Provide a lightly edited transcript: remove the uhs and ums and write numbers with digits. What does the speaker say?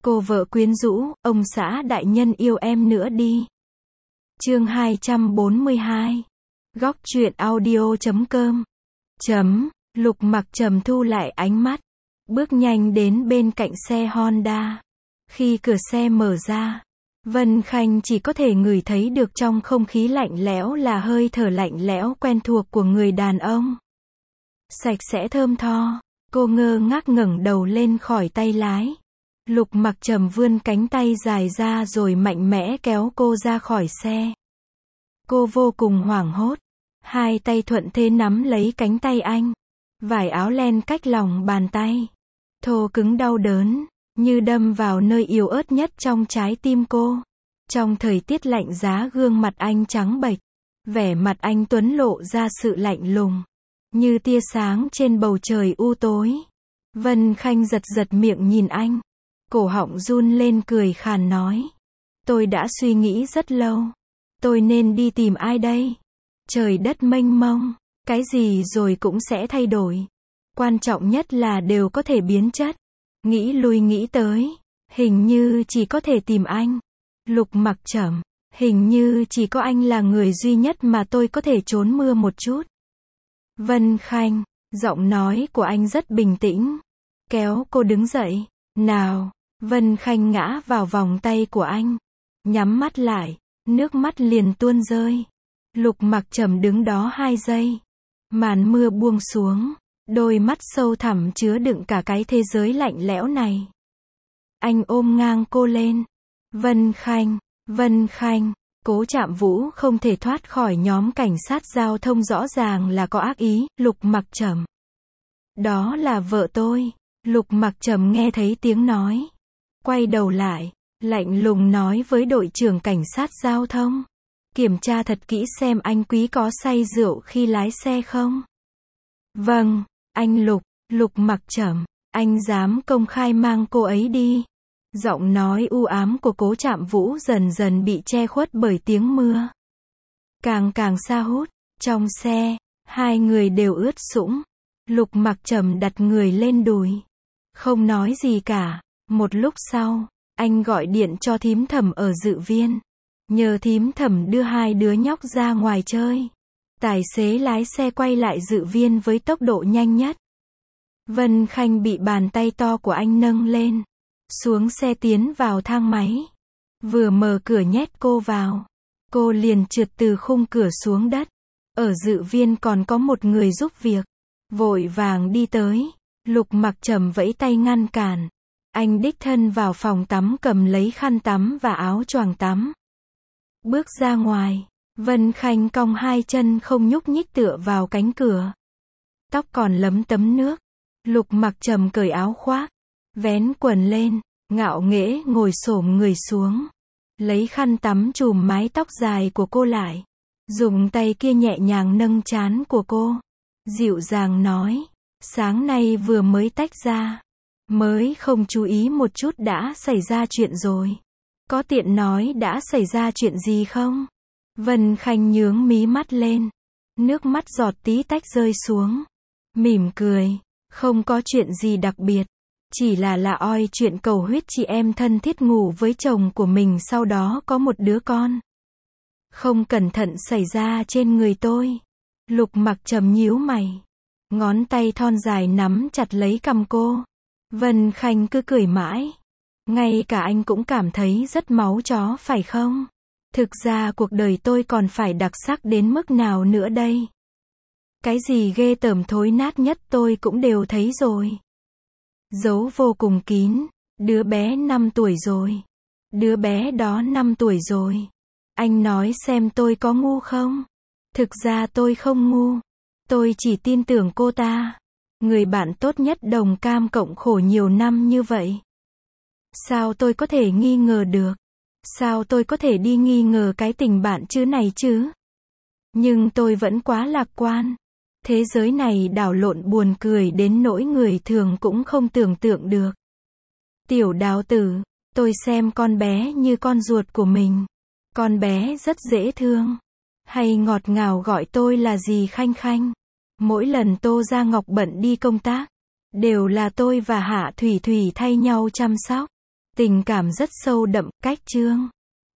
Cô vợ quyến rũ, ông xã đại nhân yêu em nữa đi. Chương 242. Góc truyện audio.com. Lục Mặc Trầm thu lại ánh mắt, bước nhanh đến bên cạnh xe Honda. Khi cửa xe mở ra, Vân Khanh chỉ có thể ngửi thấy được trong không khí lạnh lẽo là hơi thở lạnh lẽo quen thuộc của người đàn ông. Sạch sẽ thơm tho, cô ngơ ngác ngẩng đầu lên khỏi tay lái. Lục Mặc Trầm vươn cánh tay dài ra rồi mạnh mẽ kéo cô ra khỏi xe. Cô vô cùng hoảng hốt, hai tay thuận thế nắm lấy cánh tay anh. Vải áo len cách lòng bàn tay, thô cứng đau đớn, như đâm vào nơi yếu ớt nhất trong trái tim cô. Trong thời tiết lạnh giá gương mặt anh trắng bệch, vẻ mặt anh tuấn lộ ra sự lạnh lùng, như tia sáng trên bầu trời u tối. Vân Khanh giật giật miệng nhìn anh, cổ họng run lên cười khàn nói. Tôi đã suy nghĩ rất lâu, tôi nên đi tìm ai đây? Trời đất mênh mông, cái gì rồi cũng sẽ thay đổi. Quan trọng nhất là đều có thể biến chất. Nghĩ lui nghĩ tới, hình như chỉ có thể tìm anh. Lục Mặc Trầm, hình như chỉ có anh là người duy nhất mà tôi có thể trốn mưa một chút. Vân Khanh, giọng nói của anh rất bình tĩnh, kéo cô đứng dậy. Nào, Vân Khanh ngã vào vòng tay của anh, nhắm mắt lại, nước mắt liền tuôn rơi. Lục Mặc Trầm đứng đó 2 giây. Màn mưa buông xuống, đôi mắt sâu thẳm chứa đựng cả cái thế giới lạnh lẽo này. Anh ôm ngang cô lên. Vân Khanh, Cố Trạm Vũ không thể thoát khỏi nhóm cảnh sát giao thông, rõ ràng là có ác ý. Lục Mặc Trầm, đó là vợ tôi. Lục Mặc Trầm nghe thấy tiếng nói, quay đầu lại, lạnh lùng nói với đội trưởng cảnh sát giao thông. Kiểm tra thật kỹ xem anh Quý có say rượu khi lái xe không? Vâng, anh Lục Mặc Trầm, anh dám công khai mang cô ấy đi. Giọng nói u ám của Cố Trạm Vũ dần dần bị che khuất bởi tiếng mưa. Càng xa hút, trong xe, hai người đều ướt sũng. Lục Mặc Trầm đặt người lên đùi, không nói gì cả. Một lúc sau, anh gọi điện cho thím Thẩm ở Dự Viên, nhờ thím Thẩm đưa hai đứa nhóc ra ngoài chơi. Tài xế lái xe quay lại Dự Viên với tốc độ nhanh nhất. Vân Khanh bị bàn tay to của anh nâng lên, xuống xe tiến vào thang máy. Vừa mở cửa nhét cô vào, cô liền trượt từ khung cửa xuống đất. Ở Dự Viên còn có một người giúp việc, vội vàng đi tới. Lục Mặc Trầm vẫy tay ngăn cản. Anh đích thân vào phòng tắm cầm lấy khăn tắm và áo choàng tắm. Bước ra ngoài, Vân Khanh cong hai chân không nhúc nhích tựa vào cánh cửa. Tóc còn lấm tấm nước. Lục Mặc Trầm cởi áo khoác, vén quần lên, ngạo nghễ ngồi xổm người xuống, lấy khăn tắm chùm mái tóc dài của cô lại, dùng tay kia nhẹ nhàng nâng trán của cô, dịu dàng nói, sáng nay vừa mới tách ra, mới không chú ý một chút đã xảy ra chuyện rồi. Có tiện nói đã xảy ra chuyện gì không? Vân Khanh nhướng mí mắt lên, nước mắt giọt tí tách rơi xuống, mỉm cười, không có chuyện gì đặc biệt, chỉ là oi chuyện cầu huyết chị em thân thiết ngủ với chồng của mình sau đó có một đứa con. Không cẩn thận xảy ra trên người tôi. Lục Mặc Trầm nhíu mày, ngón tay thon dài nắm chặt lấy cằm cô. Vân Khanh cứ cười mãi. Ngay cả anh cũng cảm thấy rất máu chó phải không? Thực ra cuộc đời tôi còn phải đặc sắc đến mức nào nữa đây? Cái gì ghê tởm thối nát nhất tôi cũng đều thấy rồi. Giấu vô cùng kín. Đứa bé 5 tuổi rồi. Đứa bé đó 5 tuổi rồi. Anh nói xem tôi có ngu không? Thực ra tôi không ngu. Tôi chỉ tin tưởng cô ta. Người bạn tốt nhất đồng cam cộng khổ nhiều năm như vậy. Sao tôi có thể nghi ngờ được? Sao tôi có thể đi nghi ngờ cái tình bạn chứ này chứ? Nhưng tôi vẫn quá lạc quan. Thế giới này đảo lộn buồn cười đến nỗi người thường cũng không tưởng tượng được. Tiểu Đào Tử, tôi xem con bé như con ruột của mình. Con bé rất dễ thương. Hay ngọt ngào gọi tôi là dì Khanh Khanh. Mỗi lần Tô Gia Ngọc bận đi công tác, đều là tôi và Hạ Thủy Thủy thay nhau chăm sóc. Tình cảm rất sâu đậm, cách chương.